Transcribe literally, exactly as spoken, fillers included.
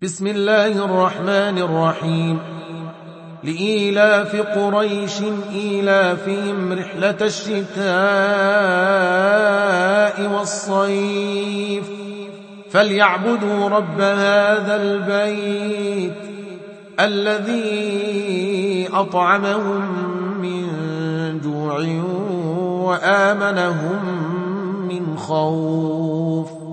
بسم الله الرحمن الرحيم. لإيلاف قريش إيلافهم رحلة الشتاء والصيف فليعبدوا رب هذا البيت الذي أطعمهم من جوع وآمنهم من خوف.